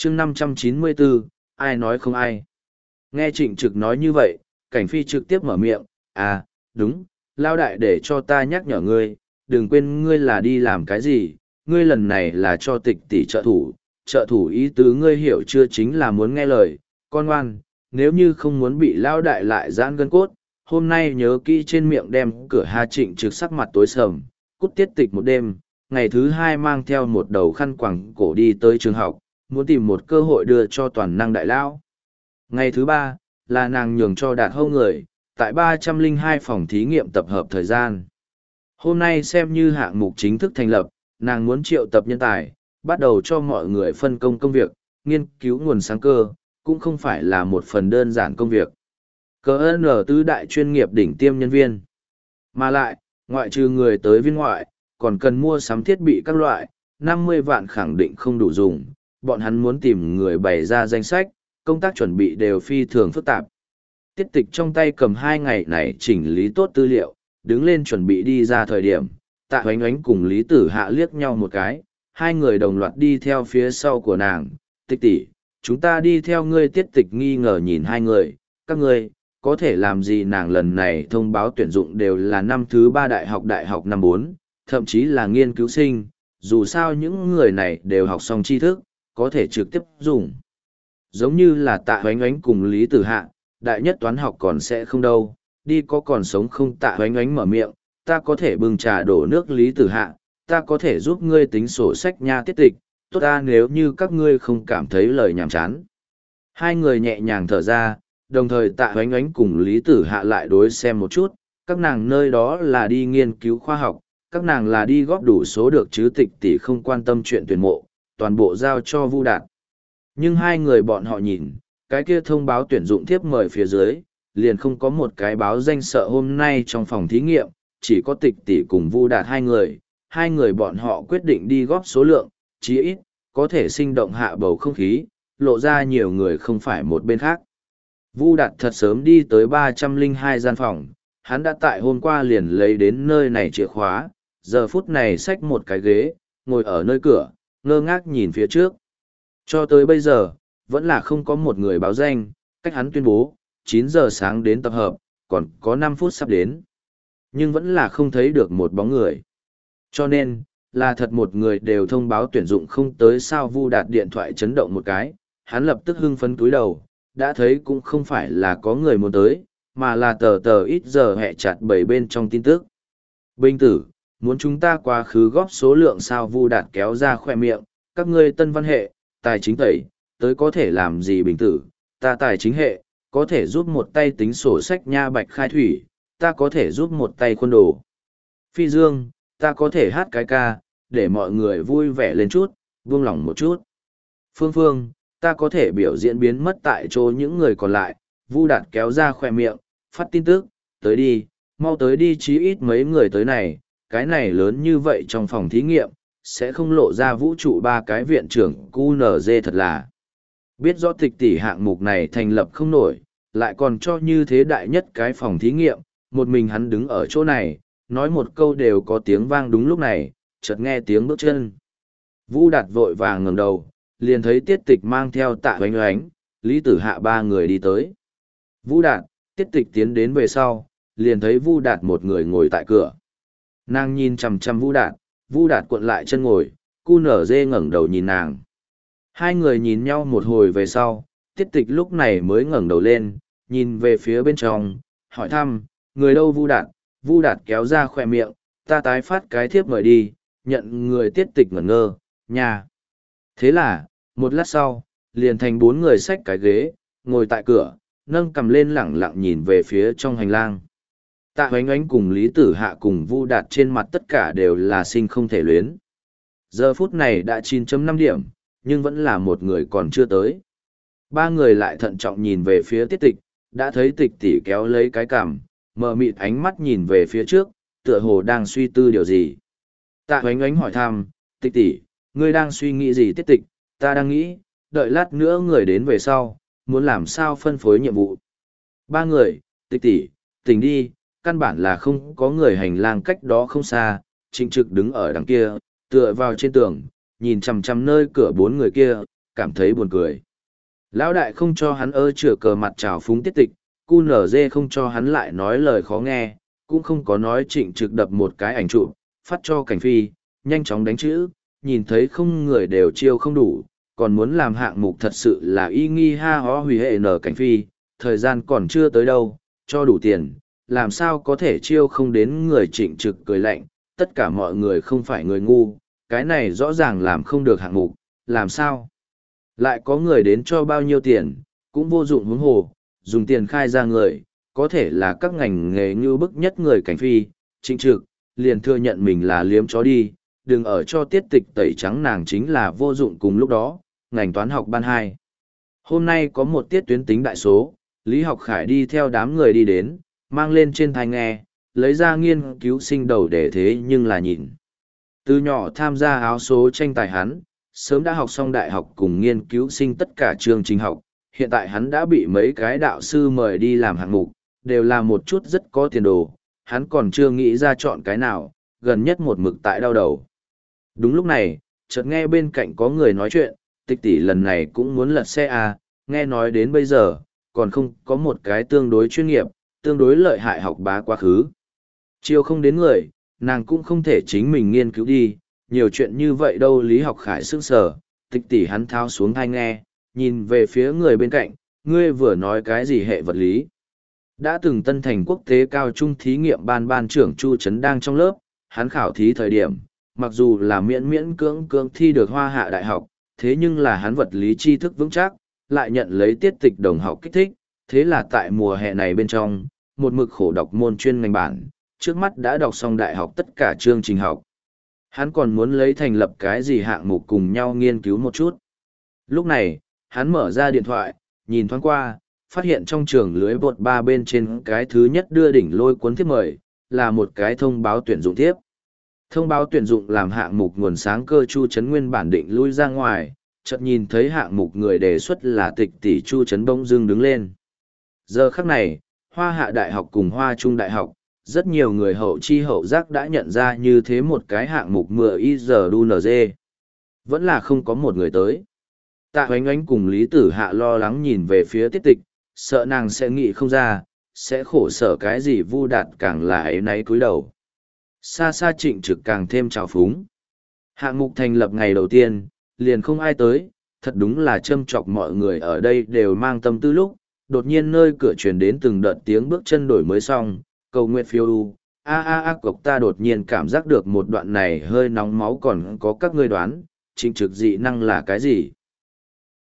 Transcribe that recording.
chương 594, ai nói không ai. Nghe Trịnh Trực nói như vậy, Cảnh Phi trực tiếp mở miệng, à, đúng, lao đại để cho ta nhắc nhở ngươi, đừng quên ngươi là đi làm cái gì, ngươi lần này là cho tịch tỷ trợ thủ ý tứ ngươi hiểu chưa, chính là muốn nghe lời, con ngoan, nếu như không muốn bị lao đại lại giãn gân cốt, hôm nay nhớ kỹ trên miệng đem cửa Hà. Trịnh Trực sắc mặt tối sầm, cút tiết tịch một đêm, ngày thứ hai mang theo một đầu khăn quàng cổ đi tới trường học, muốn tìm một cơ hội đưa cho toàn năng đại lão. Ngày thứ ba, là nàng nhường cho Đạt Hâu người, tại 302 phòng thí nghiệm tập hợp thời gian. Hôm nay xem như hạng mục chính thức thành lập, nàng muốn triệu tập nhân tài, bắt đầu cho mọi người phân công công việc, nghiên cứu nguồn sáng cơ, cũng không phải là một phần đơn giản công việc. Cờ N tứ đại chuyên nghiệp đỉnh tiêm nhân viên. Mà lại, ngoại trừ người tới viên ngoại, còn cần mua sắm thiết bị các loại, 50 vạn khẳng định không đủ dùng, bọn hắn muốn tìm người bày ra danh sách, công tác chuẩn bị đều phi thường phức tạp. Tiết tịch trong tay cầm 2 ngày này chỉnh lý tốt tư liệu, đứng lên chuẩn bị đi ra thời điểm, Tạ Hoánh Oánh cùng Lý Tử Hạ liếc nhau một cái, hai người đồng loạt đi theo phía sau của nàng. Tịch tỷ, chúng ta đi theo ngươi. Tiết tịch nghi ngờ nhìn hai người, các ngươi, có thể làm gì? Nàng lần này thông báo tuyển dụng đều là năm thứ 3 đại học năm 4, thậm chí là nghiên cứu sinh, dù sao những người này đều học xong tri thức, có thể trực tiếp dùng. Giống như là Tạ Hoánh Oánh cùng Lý Tử Hạ, đại nhất toán học còn sẽ không đâu, đi có còn sống không? Tạ Hoánh Oánh mở miệng, ta có thể bưng trà đổ nước. Lý Tử Hạ, ta có thể giúp ngươi tính sổ sách nha. Tiết tịch, tốt ta, nếu như các ngươi không cảm thấy lời nhàm chán. Hai người nhẹ nhàng thở ra, đồng thời Tạ Hoánh Oánh cùng Lý Tử Hạ lại đối xem một chút, các nàng nơi đó là đi nghiên cứu khoa học, các nàng là đi góp đủ số được chứ. Tịch tỷ không quan tâm chuyện tuyển mộ, toàn bộ giao cho Vu Đạt. Nhưng hai người bọn họ nhìn, cái kia thông báo tuyển dụng thiếp mời phía dưới, liền không có một cái báo danh. Sợ hôm nay trong phòng thí nghiệm, chỉ có Tịch tỷ cùng Vu Đạt hai người bọn họ quyết định đi góp số lượng, chí ít, có thể sinh động hạ bầu không khí, lộ ra nhiều người không phải một bên khác. Vu Đạt thật sớm đi tới 302 gian phòng, hắn đã tại hôm qua liền lấy đến nơi này chìa khóa, giờ phút này xách một cái ghế, ngồi ở nơi cửa, ngơ ngác nhìn phía trước. Cho tới bây giờ, vẫn là không có một người báo danh, cách hắn tuyên bố, 9 giờ sáng đến tập hợp, còn có 5 phút sắp đến. Nhưng vẫn là không thấy được một bóng người. Cho nên, là thật một người đều thông báo tuyển dụng không tới sao? Vu Đạt điện thoại chấn động một cái, hắn lập tức hưng phấn cúi đầu, đã thấy cũng không phải là có người muốn tới, mà là tờ ít giờ hẹ chặt 7 bên trong tin tức. Bình tử, muốn chúng ta quá khứ góp số lượng sao? Vu Đạt kéo ra khoe miệng, các ngươi tân văn hệ, tài chính tẩy, tới có thể làm gì? Bình tử, ta tài chính hệ, có thể giúp một tay tính sổ sách nha. Bạch Khai Thủy, ta có thể giúp một tay khuôn đồ. Phi Dương, ta có thể hát cái ca, để mọi người vui vẻ lên chút, buông lỏng một chút. Phương Phương, ta có thể biểu diễn biến mất tại chỗ. Những người còn lại, Vu Đạt kéo ra khoe miệng, phát tin tức, tới đi, mau tới đi, chí ít mấy người tới này, cái này lớn như vậy trong phòng thí nghiệm, sẽ không lộ ra vũ trụ 3 cái viện trưởng QNZ. Thật là biết rõ Tịch tỷ hạng mục này thành lập không nổi, lại còn cho như thế đại nhất cái phòng thí nghiệm, một mình hắn đứng ở chỗ này, nói một câu đều có tiếng vang. Đúng lúc này, chợt nghe tiếng bước chân. Vu Đạt vội vàng ngẩng đầu, liền thấy Tiết tịch mang theo Tạ Hoánh Oánh, Lý Tử Hạ 3 người đi tới. Vu Đạt, Tiết tịch tiến đến về sau, liền thấy Vu Đạt một người ngồi tại cửa. Nàng nhìn chằm chằm Vu Đạt cuộn lại chân ngồi, QNZ ngẩng đầu nhìn nàng. Hai người nhìn nhau một hồi về sau, Tiết tịch lúc này mới ngẩng đầu lên, nhìn về phía bên trong, hỏi thăm, người đâu? Vu Đạt. Vu Đạt kéo ra khoe miệng, ta tái phát cái thiếp mời đi, nhận người. Tiết tịch ngẩn ngơ, nhà. Thế là, một lát sau, liền thành 4 người xách cái ghế, ngồi tại cửa, nâng cầm lên lẳng lặng nhìn về phía trong hành lang. Tạ Hoánh Oánh cùng Lý Tử Hạ cùng Vu Đạt trên mặt tất cả đều là sinh không thể luyến. Giờ phút này đã 9.5 điểm, nhưng vẫn là một người còn chưa tới. 3 người lại thận trọng nhìn về phía Tiết tịch, đã thấy Tịch tỷ kéo lấy cái cằm, mờ mịt ánh mắt nhìn về phía trước, tựa hồ đang suy tư điều gì. Tạ Hoánh Oánh hỏi thăm, Tịch tỷ, ngươi đang suy nghĩ gì? Tiết tịch, ta đang nghĩ, đợi lát nữa người đến về sau, muốn làm sao phân phối nhiệm vụ. 3 người, Tịch tỷ, tỉnh đi, căn bản là không có người. Hành lang cách đó không xa, Trịnh Trực đứng ở đằng kia, tựa vào trên tường, nhìn chằm chằm nơi cửa 4 người kia, cảm thấy buồn cười. Lão đại không cho hắn chửa cờ mặt trào phúng tiết tịch, cu nở dê không cho hắn lại nói lời khó nghe, cũng không có nói Trịnh Trực đập một cái ảnh chụp, phát cho Cảnh Phi, nhanh chóng đánh chữ, nhìn thấy không người đều chiêu không đủ, còn muốn làm hạng mục thật sự là y nghi ha hó hủy hệ nở Cảnh Phi, thời gian còn chưa tới đâu, cho đủ tiền, làm sao có thể chiêu không đến người Trịnh Trực cười lạnh, tất cả mọi người không phải người ngu, cái này rõ ràng làm không được hạng mục, làm sao? Lại có người đến cho bao nhiêu tiền, cũng vô dụng huống hồ, dùng tiền khai ra người, có thể là các ngành nghề như bức nhất người Cảnh Phi, Trịnh Trực, liền thừa nhận mình là liếm chó đi, đừng ở cho tiết tịch tẩy trắng nàng chính là vô dụng. Cùng lúc đó, ngành toán học ban 2. Hôm nay có một tiết tuyến tính đại số, Lý Học Khải đi theo đám người đi đến, mang lên trên tai nghe, lấy ra nghiên cứu sinh đầu để thế nhưng là nhìn. Từ nhỏ tham gia áo số tranh tài hắn, sớm đã học xong đại học cùng nghiên cứu sinh tất cả chương trình học, hiện tại hắn đã bị mấy cái đạo sư mời đi làm hạng mục, đều là một chút rất có tiền đồ, hắn còn chưa nghĩ ra chọn cái nào, gần nhất một mực tại đau đầu. Đúng lúc này, chợt nghe bên cạnh có người nói chuyện, Tịch tỷ lần này cũng muốn lật xe à, nghe nói đến bây giờ, còn không có một cái tương đối chuyên nghiệp, tương đối lợi hại học bá quá khứ. Chiêu không đến người, nàng cũng không thể chính mình nghiên cứu đi, nhiều chuyện như vậy đâu. Lý Học Khải sững sờ, Tịch tỷ hắn tháo xuống tai nghe, nhìn về phía người bên cạnh, ngươi vừa nói cái gì hệ vật lý. Đã từng Tân Thành Quốc tế cao trung thí nghiệm ban trưởng Chu Trấn đang trong lớp, hắn khảo thí thời điểm, mặc dù là miễn miễn cưỡng cưỡng thi được Hoa Hạ Đại học, thế nhưng là hắn vật lý tri thức vững chắc, lại nhận lấy tiết tịch đồng học kích thích, thế là tại mùa hè này bên trong, một mực khổ đọc môn chuyên ngành bản, trước mắt đã đọc xong đại học tất cả chương trình học. Hắn còn muốn lấy thành lập cái gì hạng mục cùng nhau nghiên cứu một chút. Lúc này, hắn mở ra điện thoại, nhìn thoáng qua, phát hiện trong trường lưới bột 3 bên trên cái thứ nhất đưa đỉnh lôi cuốn thiếp mời, là một cái thông báo tuyển dụng thiếp. Thông báo tuyển dụng làm hạng mục nguồn sáng cơ Chu Trấn nguyên bản định lui ra ngoài, chợt nhìn thấy hạng mục người đề xuất là Tịch tỷ, Chu Trấn bỗng dưng đứng lên. Giờ khắc này, Hoa Hạ Đại học cùng Hoa Trung Đại học, rất nhiều người hậu chi hậu giác đã nhận ra như thế một cái hạng mục mưa IZDUNG. Vẫn là không có một người tới. Tạ Hoánh Ánh cùng Lý Tử Hạ lo lắng nhìn về phía Tiết Tịch, sợ nàng sẽ nghĩ không ra, sẽ khổ sở cái gì. Vu Đạt càng là ấy náy cúi đầu. Xa xa Trịnh Trực càng thêm trào phúng. Hạng mục thành lập ngày đầu tiên, liền không ai tới, thật đúng là châm chọc mọi người ở đây đều mang tâm tư lúc, đột nhiên nơi cửa truyền đến từng đợt tiếng bước chân đổi mới xong, cầu nguyện phiêu u, cộc ta đột nhiên cảm giác được một đoạn này hơi nóng máu. Còn có các ngươi đoán, Trịnh Trực dị năng là cái gì?